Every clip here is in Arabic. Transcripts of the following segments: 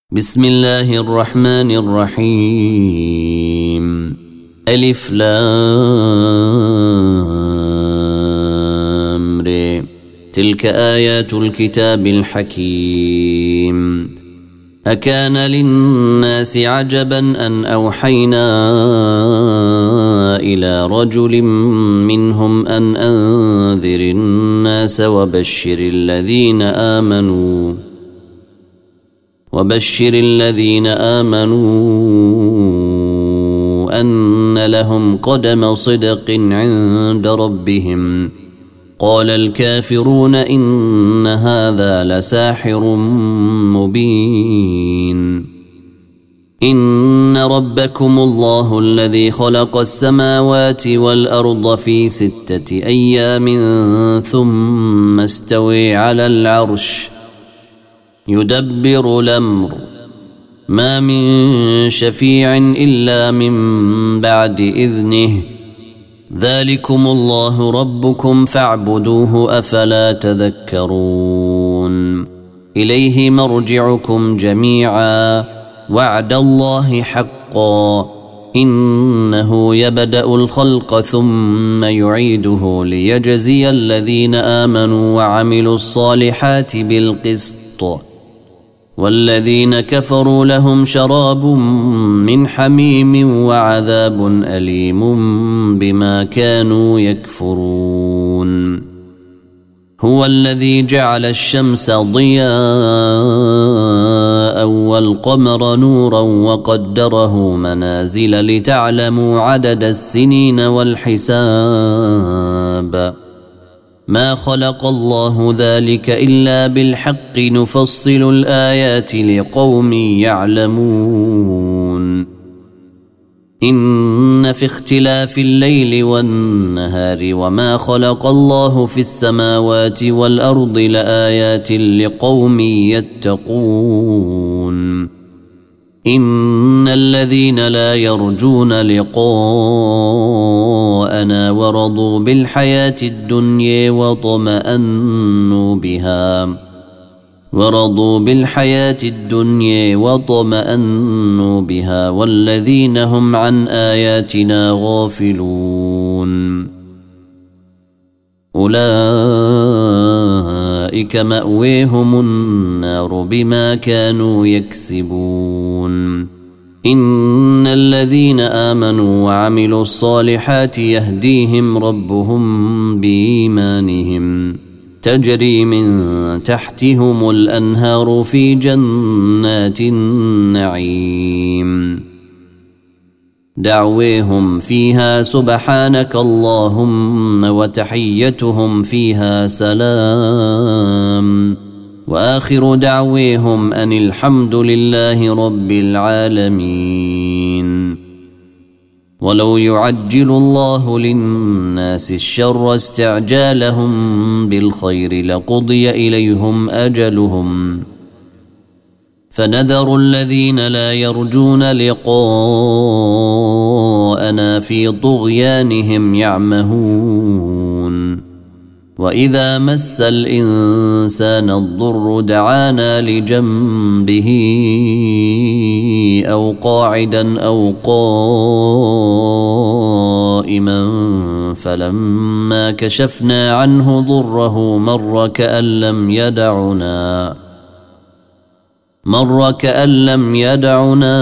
بسم الله الرحمن الرحيم ألف لام ر تلك آيات الكتاب الحكيم أكان للناس عجبا أن أوحينا إلى رجل منهم أن أنذر الناس وبشر الذين آمنوا أن لهم قدم صدق عند ربهم قال الكافرون إن هذا لساحر مبين إن ربكم الله الذي خلق السماوات والأرض في 6 أيام ثم استوى على العرش يدبر الأمر ما من شفيع إلا من بعد إذنه ذلكم الله ربكم فاعبدوه أفلا تذكرون إليه مرجعكم جميعا وعد الله حقا إنه يبدأ الخلق ثم يعيده ليجزي الذين آمنوا وعملوا الصالحات بالقسط والذين كفروا لهم شراب من حميم وعذاب أليم بما كانوا يكفرون هو الذي جعل الشمس ضياء والقمر نورا وقدره منازل لتعلموا عدد السنين والحساب ما خلق الله ذلك إلا بالحق نفصل الآيات لقوم يعلمون إن في اختلاف الليل والنهار وما خلق الله في السماوات والأرض لآيات لقوم يتقون إن الذين لا يرجون لقاءنا ورضوا بالحياة الدنيا وطمأنوا بها والذين هم عن آياتنا غافلون أولئك مأويهم النار بما كانوا يكسبون إن الذين آمنوا وعملوا الصالحات يهديهم ربهم بإيمانهم تجري من تحتهم الأنهار في جنات النعيم دعويهم فيها سبحانك اللهم وتحيتهم فيها سلام وآخر دعويهم أن الحمد لله رب العالمين ولو يعجل الله للناس الشر استعجالهم بالخير لقضي إليهم أجلهم فنذر الذين لا يرجون لقاءنا في طغيانهم يعمهون وإذا مس الإنسان الضر دعانا لجنبه أو قاعدا أو قائما فلما كشفنا عنه ضره مر كأن لم يدعنا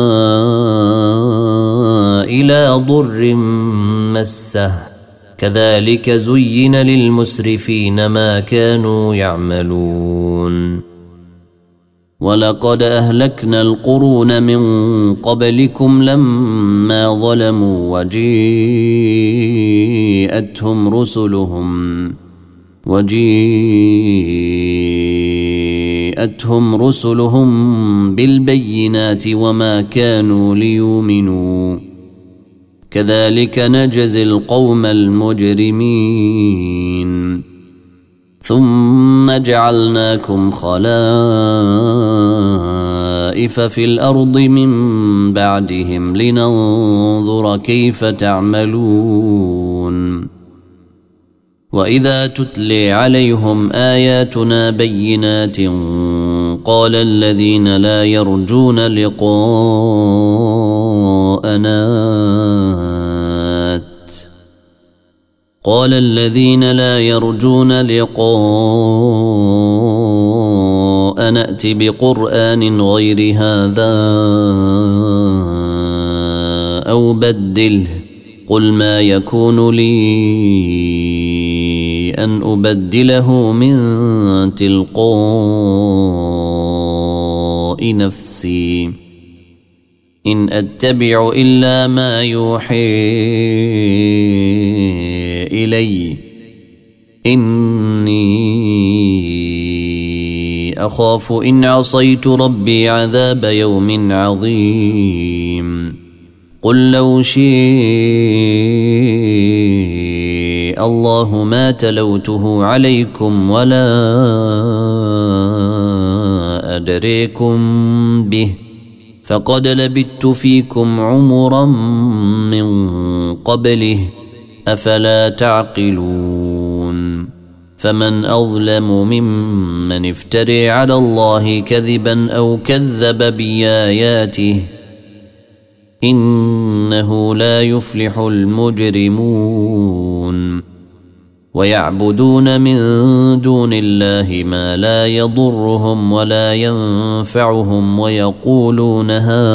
إلى ضر مسه كذلك زين للمسرفين ما كانوا يعملون ولقد أهلكنا القرون من قبلكم لما ظلموا وجيءتهم رسلهم بالبينات وما كانوا ليؤمنوا كذلك نجزي القوم المجرمين ثم جعلناكم خلائف في الأرض من بعدهم لننظر كيف تعملون وإذا تتلي عليهم آياتنا بينات قال الذين لا يرجون لقاءنا ائت بقرآن غير هذا أو بدله قل ما يكون لي أن أبدله من تلقاء نفسي إن أتبع إلا ما يوحي إلي إني أخاف إن عصيت ربي عذاب يوم عظيم قل لو شاء الله ما تلوته عليكم ولا أدريكم به فقد لبثت فيكم عمرا من قبله أفلا تعقلون فمن أظلم ممن افتري على الله كذبا أو كذب بآياته إنه لا يفلح المجرمون ويعبدون من دون الله ما لا يضرهم ولا ينفعهم ويقولون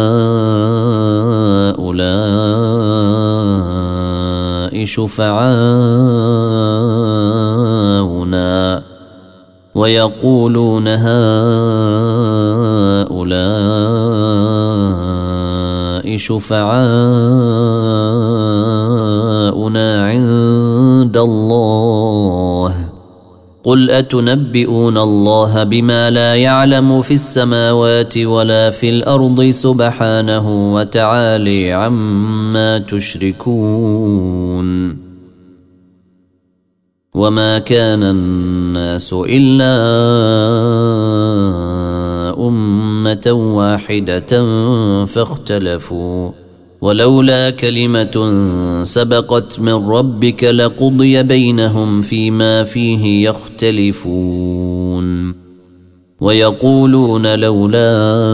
هؤلاء شفعاؤنا عند الله قل أتنبئون الله بما لا يعلم في السماوات ولا في الأرض سبحانه وتعالى عما تشركون وما كان الناس إلا أمة واحدة فاختلفوا ولولا كلمة سبقت من ربك لقضي بينهم فيما فيه يختلفون ويقولون لولا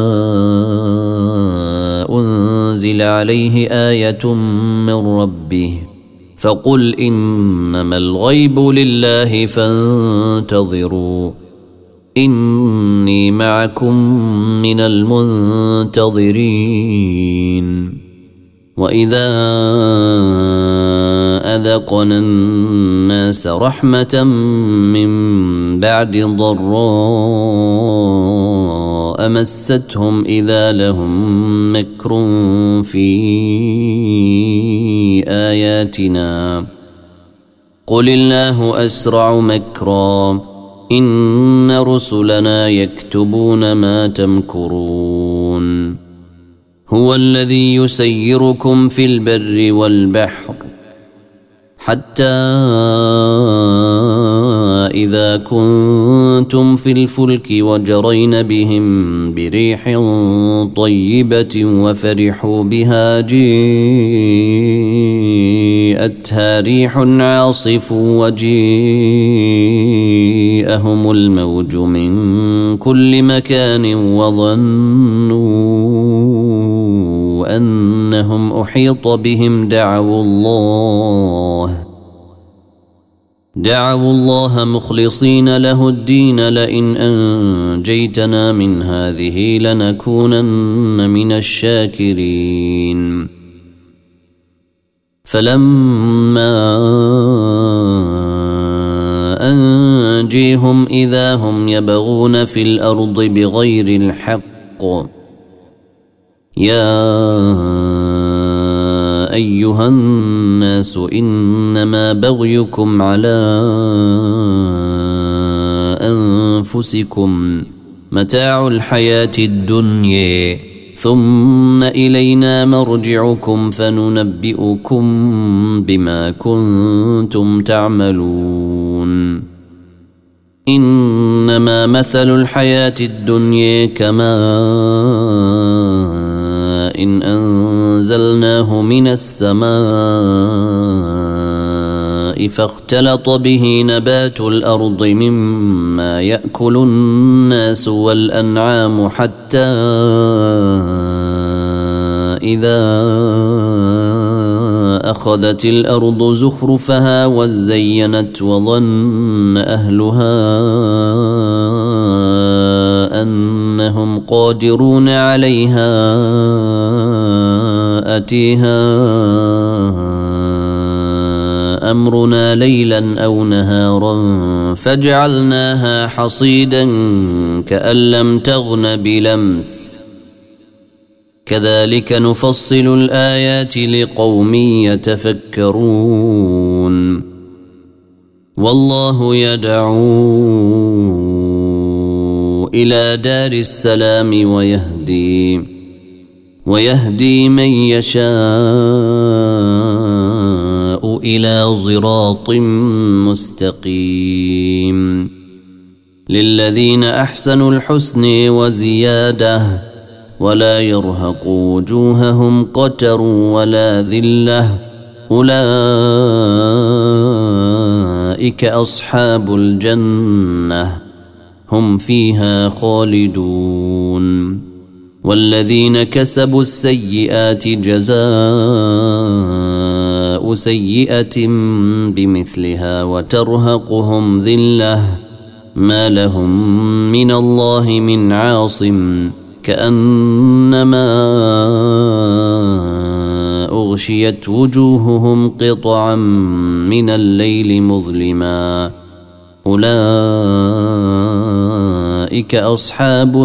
أنزل عليه آية من ربه فقل إنما الغيب لله فانتظروا إني معكم من المنتظرين وإذا أذقنا الناس رحمة من بعد ضراء مستهم إذا لهم مكر في آياتنا قل الله أسرع مكرا إن رسلنا يكتبون ما تمكرون هو الذي يسيركم في البر والبحر حتى إذا كنتم في الفلك وجرين بهم بريح طيبة وفرحوا بها جيءتها ريح عاصف وجيءهم الموج من كل مكان وظنوا أنهم أحيط بهم دعوا الله مخلصين له الدين لئن أنجيتنا من هذه لنكونن من الشاكرين فلما أنجيهم إذا هم يبغون في الأرض بغير الحق يا أيها الناس إنما بغيكم على أنفسكم متاع الحياة الدنيا ثم إلينا مرجعكم فننبئكم بما كنتم تعملون إنما مثل الحياة الدنيا إن أنزلناه من السماء فاختلط به نبات الأرض مما يأكل الناس والأنعام حتى إذا أخذت الأرض زخرفها وزينت وظن أهلها أنهم قادرون عليها أتيها أمرنا ليلا أو نهارا فجعلناها حصيدا كأن لم تغن بلمس كذلك نفصل الآيات لقوم يتفكرون والله يدعو إلى دار السلام ويهدي من يشاء إلى صراط مستقيم للذين أحسنوا الحسن وزيادة ولا يرهق وجوههم قتر ولا ذلة أولئك أصحاب الجنة هم فيها خالدون والذين كسبوا السيئات جزاء سيئة بمثلها وترهقهم ذلة ما لهم من الله من عاصم كأنما أغشيت وجوههم قطعا من الليل مظلما أولئك أصحاب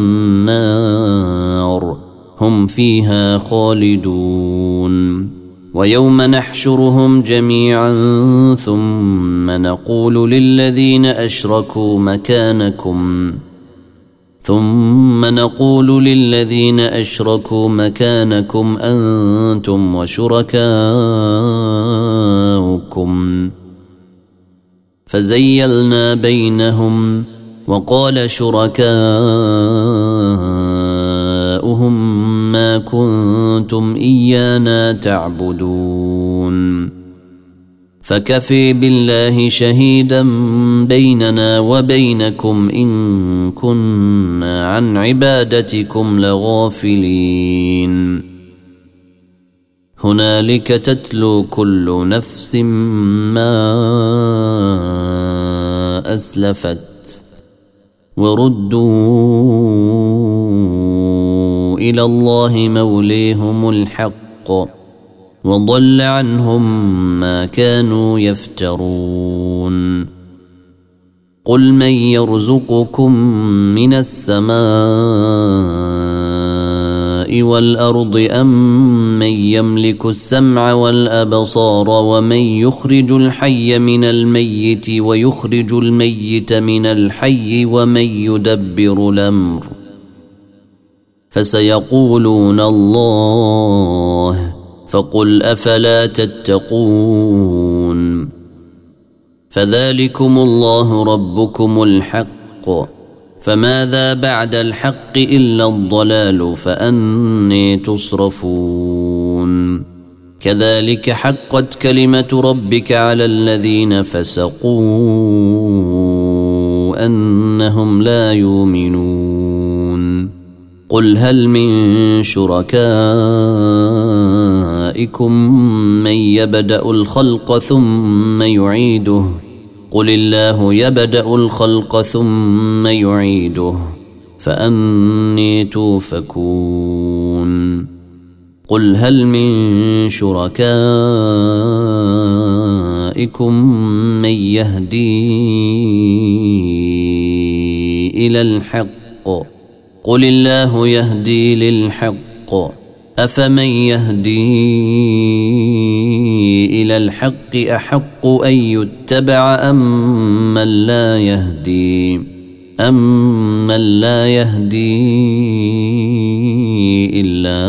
النار هم فيها خالدون ويوم نحشرهم جميعا ثم نقول للذين أشركوا مكانكم أنتم وشركاؤكم فزيلنا بينهم وقال شركاؤهم ما كنتم إيانا تعبدون فكفي بالله شهيدا بيننا وبينكم إن كنا عن عبادتكم لغافلين هنالك تتلو كل نفس ما أسلفت وردوا إلى الله موليهم الحق وضل عنهم ما كانوا يفترون قل من يرزقكم من السماء والأرض أم من يملك السمع والأبصار ومن يخرج الحي من الميت ويخرج الميت من الحي ومن يدبر الأمر فسيقولون الله فقل أفلا تتقون فذلكم الله ربكم الحق فماذا بعد الحق إلا الضلال فأني تصرفون كذلك حقت كلمة ربك على الذين فسقوا أنهم لا يؤمنون قل هل من شركائكم من يبدأ الخلق ثم يعيده قل الله يبدأ الخلق ثم يعيده فأني توفكون قل هل من شركائكم من يهدي إلى الحق قل الله يهدي للحق أفمن يهدي إلى الحق أحق أن يتبع أمن لا يهدي إلا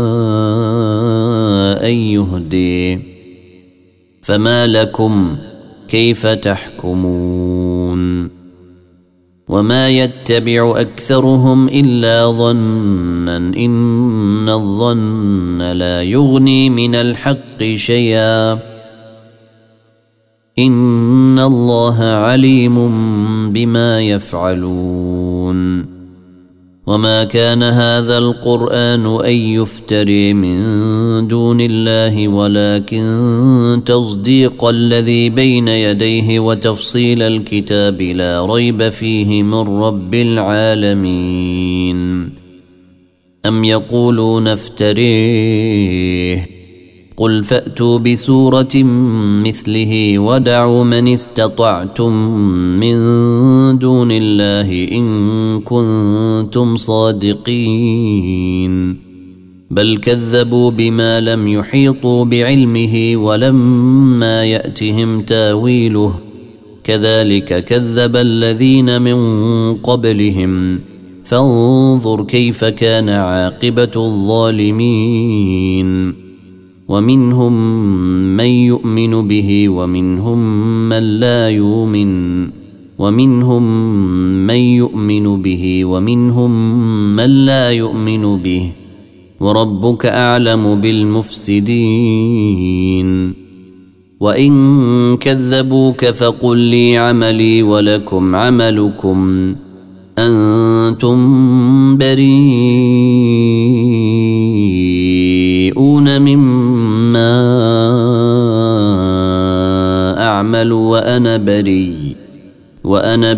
أن يهدي فما لكم كيف تحكمون وما يتبع أكثرهم إلا ظنا إن الظن لا يغني من الحق شيئا إن الله عليم بما يفعلون وما كان هذا القرآن أن يفتري من دون الله ولكن تصديق الذي بين يديه وتفصيل الكتاب لا ريب فيه من رب العالمين أم يقولون افتريه قل فأتوا بسورة مثله ودعوا من استطعتم من دون الله إن كنتم صادقين بل كذبوا بما لم يحيطوا بعلمه ولما يأتهم تاويله كذلك كذب الذين من قبلهم فانظر كيف كان عاقبة الظالمين ومنهم من يؤمن به ومنهم من لا يؤمن به وربك أعلم بالمفسدين وإن كذبوك فقل لي عملي ولكم عملكم أنتم بريئون مما أعمل وأنا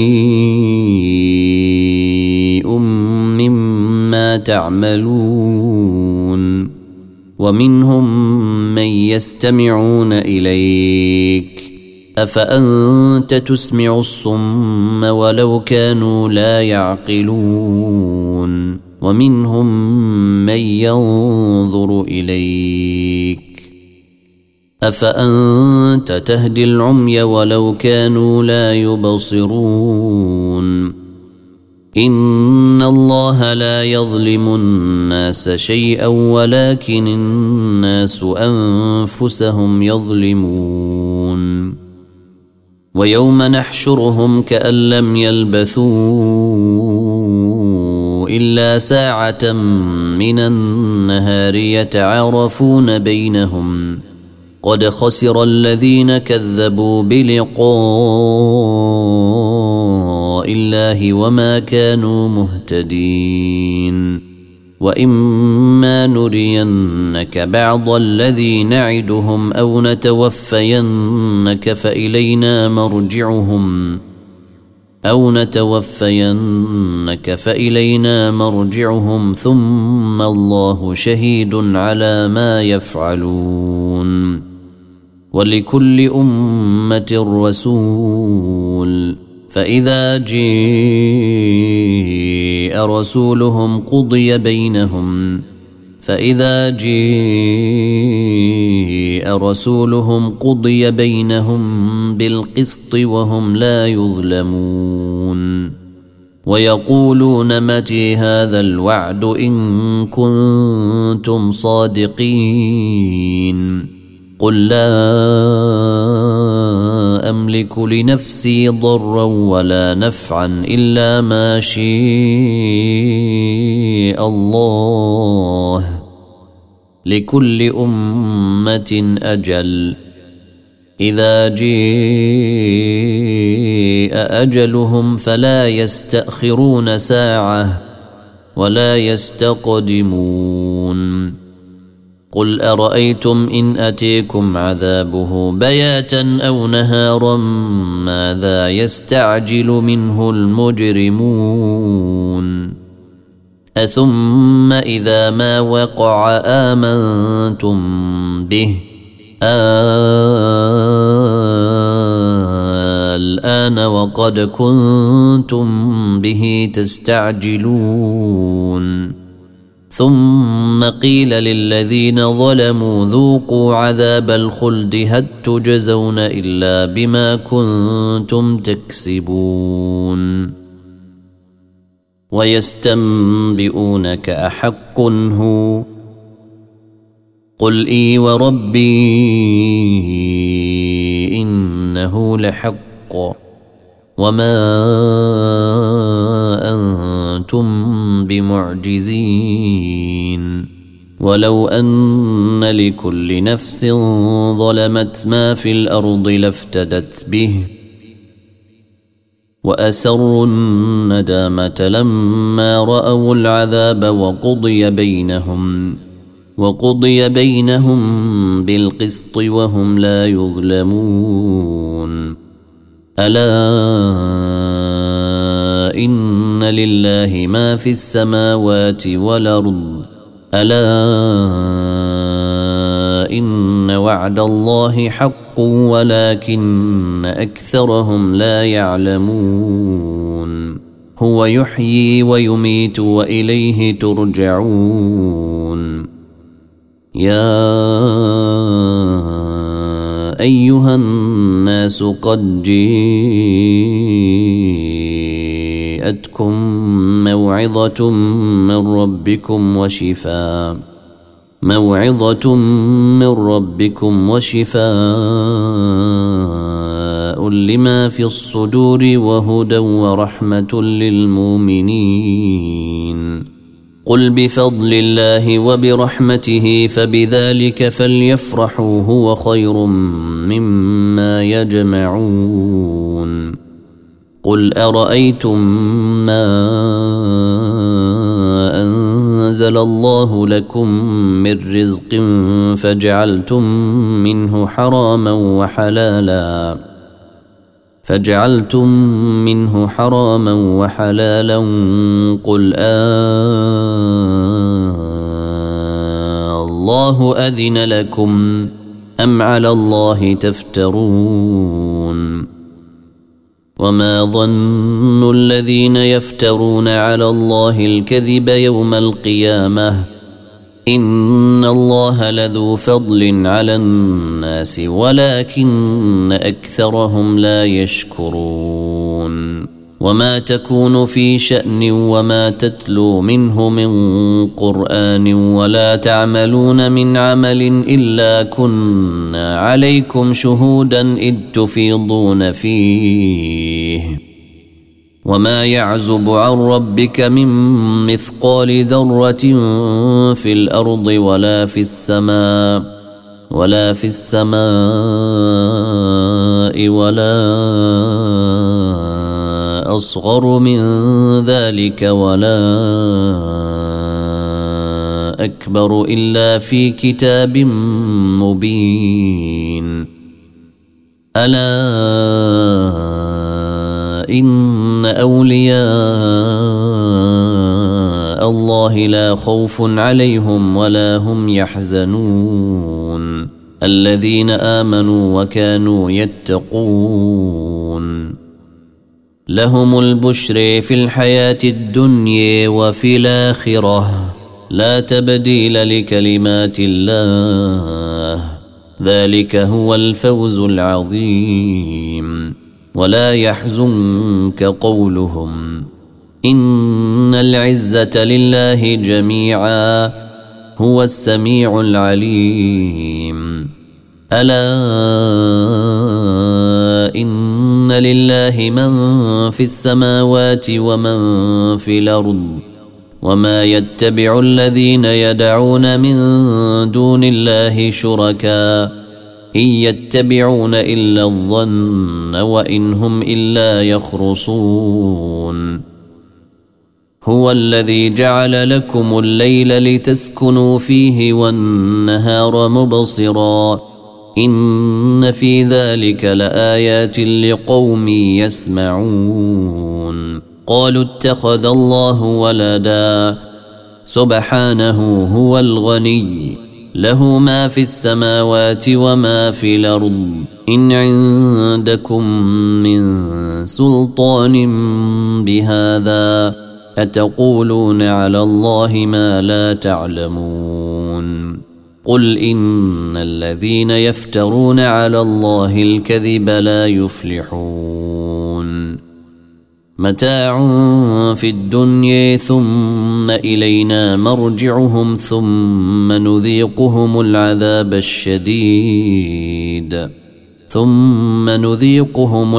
بريء مما تعملون ومنهم من يستمعون إليك أفأنت تسمع الصم ولو كانوا لا يعقلون ومنهم من ينظر إليك أفأنت تهدي العمي ولو كانوا لا يبصرون إن الله لا يظلم الناس شيئا ولكن الناس أنفسهم يظلمون ويوم نحشرهم كأن لم يلبثوا إلا ساعة من النهار يتعارفون بينهم قد خسر الذين كذبوا بلقاء الله وما كانوا مهتدين وإما نرينك بعض الذي نعدهم أو نتوفينك فإلينا مرجعهم ثم الله شهيد على ما يفعلون ولكل أمة رسول فإذا جاء رسولهم قضي بينهم بالقسط وهم لا يظلمون ويقولون متى هذا الوعد إن كنتم صادقين قل لا أملك لنفسي ضرا ولا نفعا إلا ما شاء الله لكل أمة أجل إذا جاء أجلهم فلا يستأخرون ساعة ولا يستقدمون قل أرأيتم إن أتيكم عذابه بياتا أو نهارا ماذا يستعجل منه المجرمون أثم إذا ما وقع آمنتم به الآن وقد كنتم به تستعجلون ثم قيل للذين ظلموا ذوقوا عذاب الخلد هل تجزون إلا بما كنتم تكسبون ويستنبئونك أحق هو قل إي وربي إنه لحق وما أنتم بمعجزين ولو أن لكل نفس ظلمت ما في الأرض لافتدت به وأسروا الندامة لما رأوا العذاب وقضي بينهم بالقسط وهم لا يظلمون. ألا إن لله ما في السماوات والأرض ألا إن وعد الله حق ولكن أكثرهم لا يعلمون. هو يحيي ويميت وإليه ترجعون. يا أيها الناس قد جاءتكم موعظة من ربكم وشفاء لما في الصدور وهدى ورحمة للمؤمنين. قل بفضل الله وبرحمته فبذلك فليفرحوا هو خير مما يجمعون. قل أرأيتم ما أنزل الله لكم من رزق فجعلتم منه حراما وحلالا قل الله أذن لكم أم على الله تفترون. وما ظن الذين يفترون على الله الكذب يوم القيامة إن الله لذو فضل على الناس ولكن أكثرهم لا يشكرون. وما تكون في شأن وما تتلو منه من قرآن ولا تعملون من عمل إلا كنا عليكم شهودا إذ تفيضون فيه. وما يعزب عن ربك من مثقال ذرة في الأرض ولا في السماء ولا أصغر من ذلك ولا أكبر إلا في كتاب مبين. ألا إن أولياء الله لا خوف عليهم ولا هم يحزنون الذين آمنوا وكانوا يتقون. لهم البشر في الحياة الدنيا وفي الآخرة لا تبديل لكلمات الله ذلك هو الفوز العظيم. ولا يحزنك قولهم إن العزة لله جميعا هو السميع العليم. ألا إن لله من في السماوات ومن في الأرض وما يتبع الذين يدعون من دون الله شركاء إن يتبعون إلا الظن وإن هم إلا يخرصون. هو الذي جعل لكم الليل لتسكنوا فيه والنهار مبصرا إن في ذلك لآيات لقوم يسمعون. قالوا اتخذ الله ولدا سبحانه هو الغني له ما في السماوات وما في الأرض إن عندكم من سلطان بهذا أتقولون على الله ما لا تعلمون. قل إن الذين يفترون على الله الكذب لا يفلحون. متاع في الدنيا ثم إلينا مرجعهم ثم نذيقهم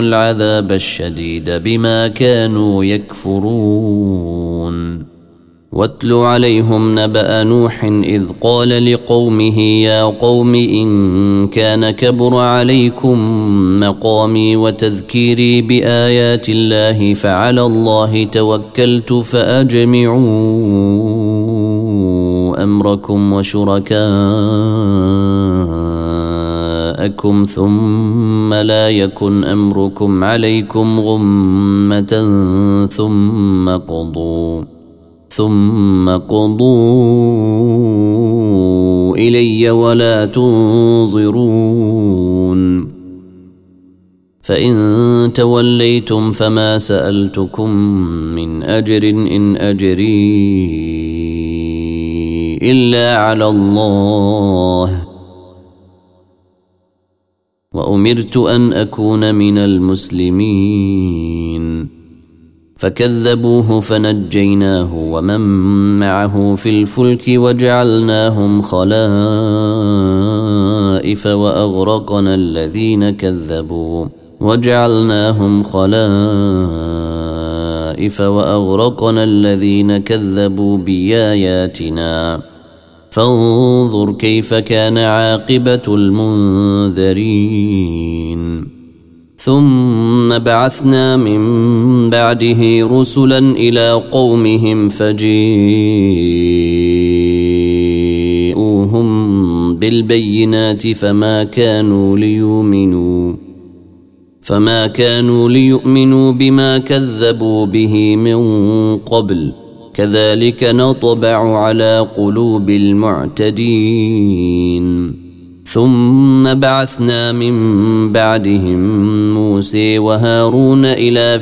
العذاب الشديد بما كانوا يكفرون. واتل عليهم نبأ نوح إذ قال لقومه يا قوم إن كان كبر عليكم مقامي وتذكيري بآيات الله فعلى الله توكلت فأجمعوا أمركم وشركاءكم ثم لا يكن أمركم عليكم غمة ثم قضوا إلي ولا تنظرون فإن توليتم فما سألتكم من أجر إن أجري إلا على الله وأمرت أن أكون من المسلمين فكذبوه فنجيناه ومن معه في الفلك وجعلناهم خلائف وأغرقنا الذين كذبوا بآياتنا فانظر كيف كان عاقبة المنذرين ثم بعثنا من بعده رسلا إلى قومهم فجيءوهم بالبينات فما كانوا ليؤمنوا بما كذبوا به من قبل كذلك نطبع على قلوب المعتدين ثم بعثنا من بعدهم موسى وهارون إلى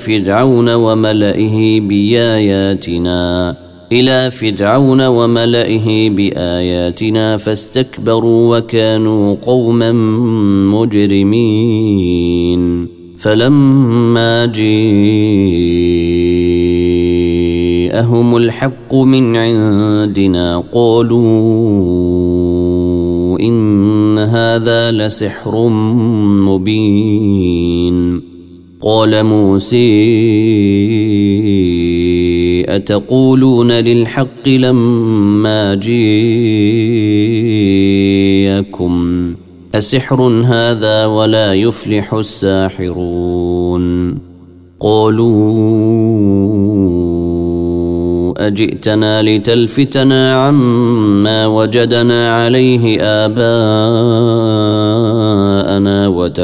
فرعون وملئه بآياتنا فاستكبروا وكانوا قوما مجرمين فلما جاءهم الحق من عندنا قالوا إن هذا لسحر مبين قال موسى أتقولون للحق لما جاءكم أسحر هذا ولا يفلح الساحرون قالوا أجئتنا لتلفتنا عما وجدنا عليه آباءنا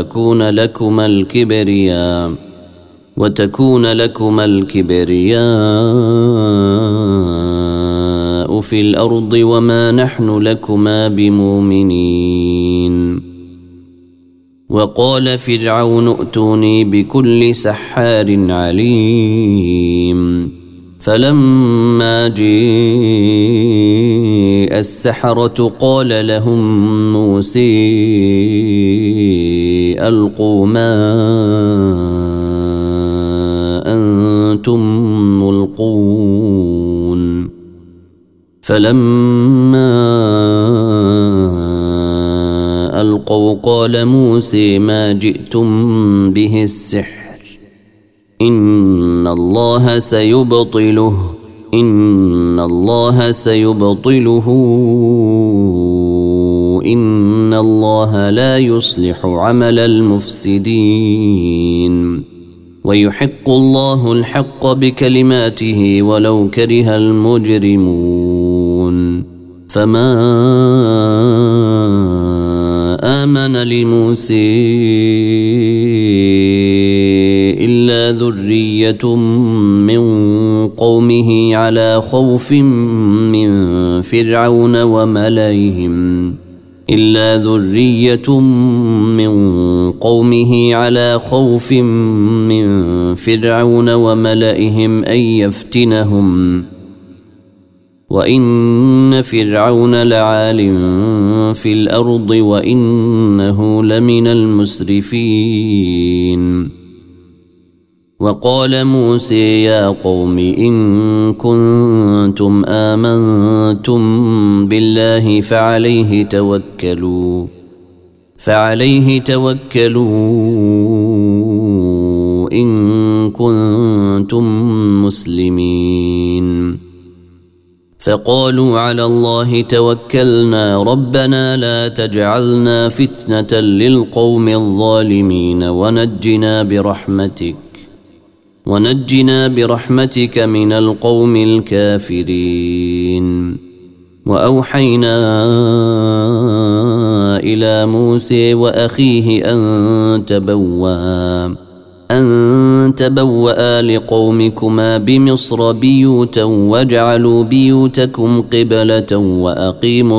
وتكون لكما الكبرياء في الأرض وما نحن لكما بمؤمنين وقال فرعون ائتوني بكل سحار عليم فلما جاء السحرة قال لهم موسى ألقوا ما أنتم ملقون فلما ألقوا قال موسى ما جئتم به السحر إن الله سيبطله إن الله لا يصلح عمل المفسدين ويحق الله الحق بكلماته ولو كره المجرمون فما آمن لموسى إلا ذرية من قومه على خوف من فرعون وملئهم أن يفتنهم وإن فرعون لعال في الأرض وإنه لمن المسرفين وقال موسى يا قوم إن كنتم آمنتم بالله فعليه توكلوا إن كنتم مسلمين فقالوا على الله توكلنا ربنا لا تجعلنا فتنة للقوم الظالمين ونجنا برحمتك من القوم الكافرين. وأوحينا إلى موسى وأخيه أن تبوأ لقومكما بمصر بيوتا واجعلوا بيوتكم قبلة وأقيموا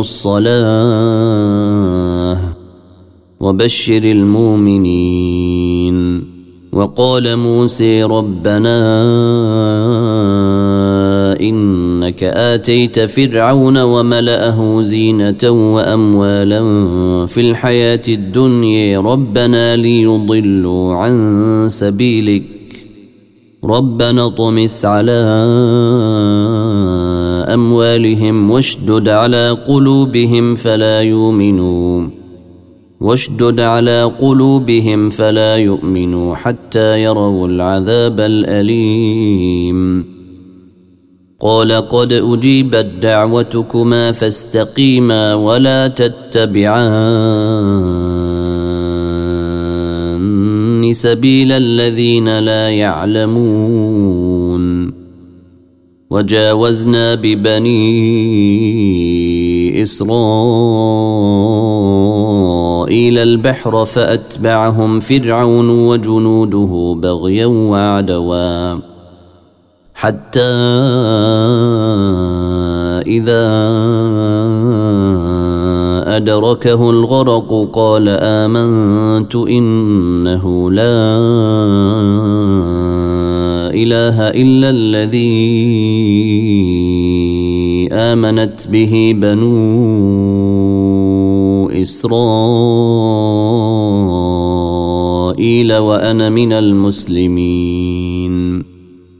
الصلاة وبشر المؤمنين. وقال موسى ربنا إنك آتيت فرعون وملأه زينة وأموالا في الحياة الدنيا ربنا ليضلوا عن سبيلك ربنا طمس على أموالهم واشدد على قلوبهم فلا يؤمنوا حتى يروا العذاب الأليم. قال قد أجيبت دعوتكما فاستقيما ولا تتبعان سبيل الذين لا يعلمون. وجاوزنا ببني إسرائيل البحر فأتبعهم فرعون وجنوده بغيا وعدوا حتى إذا أدركه الغرق قال آمنت إنه لا إله إلا الذي آمنت به بنو إسرائيل وأنا من المسلمين.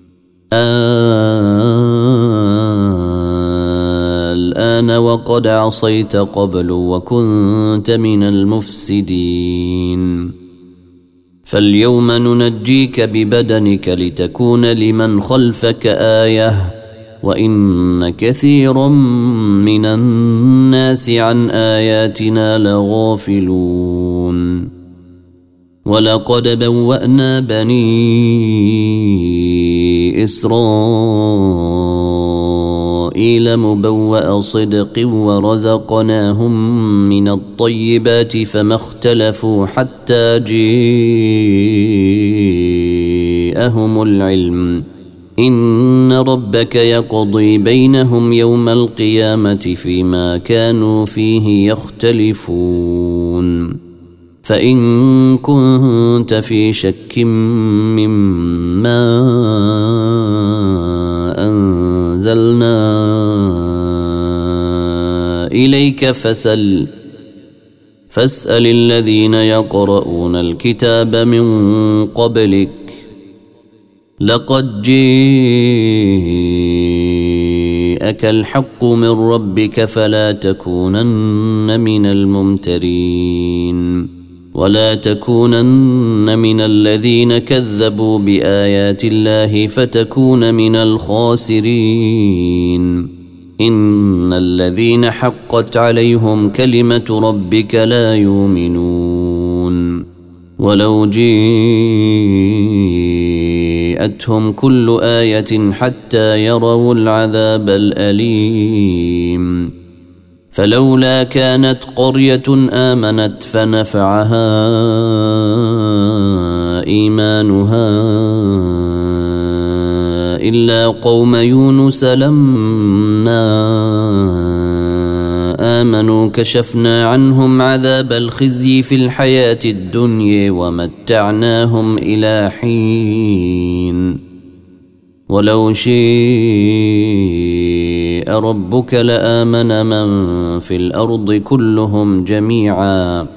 الآن وقد عصيت قبل وكنت من المفسدين فاليوم ننجيك ببدنك لتكون لمن خلفك آية وإن كثيرا من الناس عن آياتنا لغافلون. ولقد بوأنا بني إسرائيل مبوأ صدق ورزقناهم من الطيبات فما اختلفوا حتى جاءهم العلم إن ربك يقضي بينهم يوم القيامة فيما كانوا فيه يختلفون. فإن كنت في شك مما أنزلنا إليك فاسأل الذين يقرؤون الكتاب من قبلك لقد جاءك الحق من ربك فلا تكونن من الممترين ولا تكونن من الذين كذبوا بآيات الله فتكون من الخاسرين. إن الذين حقت عليهم كلمة ربك لا يؤمنون ولو جاءتهم كل آية حتى يروا العذاب الأليم. فلولا كانت قرية آمنت فنفعها إيمانها إلا قوم يونس لما آمنوا كشفنا عنهم عذاب الخزي في الحياة الدنيا ومتعناهم إلى حين. ولو شاء ربك لآمن من في الأرض كلهم جميعا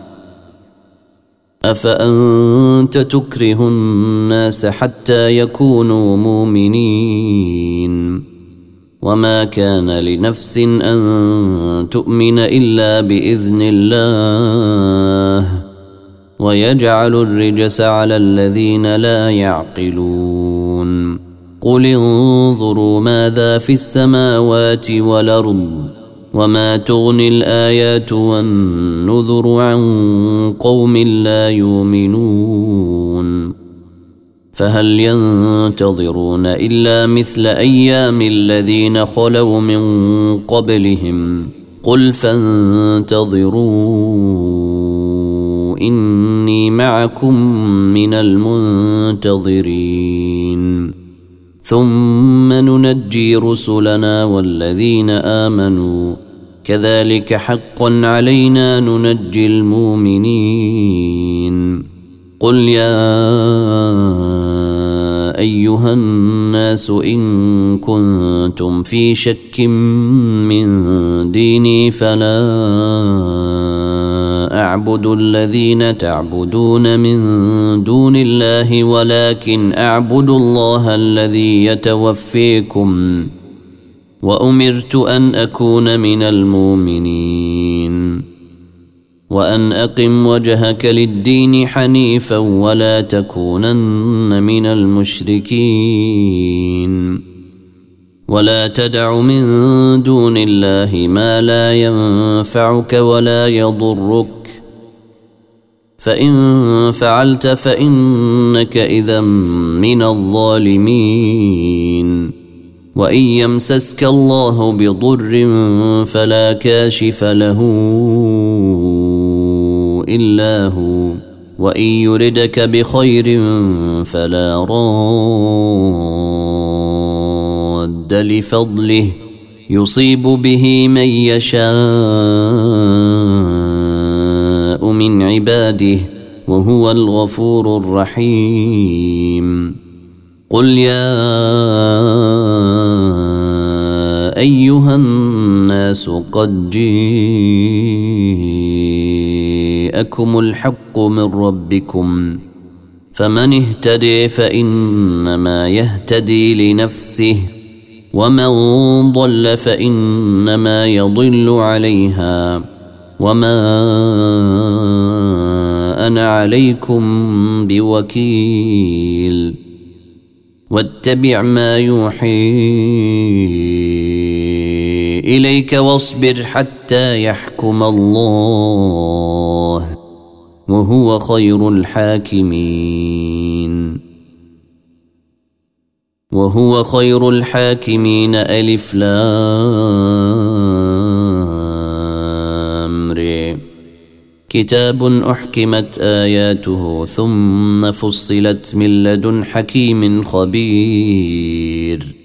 أفأنت تكره الناس حتى يكونوا مؤمنين وما كان لنفس أن تؤمن إلا بإذن الله ويجعل الرجس على الذين لا يعقلون. قل انظروا ماذا في السماوات والأرض وما تغني الآيات والنذر عن قوم لا يؤمنون فهل ينتظرون إلا مثل أيام الذين خلوا من قبلهم قل فانتظروا إني معكم من المنتظرين ثم ننجي رسلنا والذين آمنوا كذلك حقا علينا ننجي المؤمنين قل يا أيها الناس إن كنتم في شك من ديني فلا أعبد الذين تعبدون من دون الله ولكن أعبد الله الذي يتوفيكم وأمرت أن أكون من المؤمنين وأن أقم وجهك للدين حنيفا ولا تكونن من المشركين ولا تدع من دون الله ما لا ينفعك ولا يضرك فإن فعلت فإنك إذا من الظالمين وإن يمسسك الله بضر فلا كاشف له إلا هو وإن يردك بخير فلا راد لفضله يصيب به من يشاء من عباده وهو الغفور الرحيم قل يا أيها الناس قد جاءكم الحق من ربكم فمن اهتدي فإنما يهتدي لنفسه ومن ضل فإنما يضل عليها وما أنا عليكم بوكيل واتبع ما يوحي إليك واصبر حتى يحكم الله وهو خير الحاكمين وهو خير الحاكمين ألف لام ر كتاب أحكمت آياته ثم فصلت من لدن حكيم خبير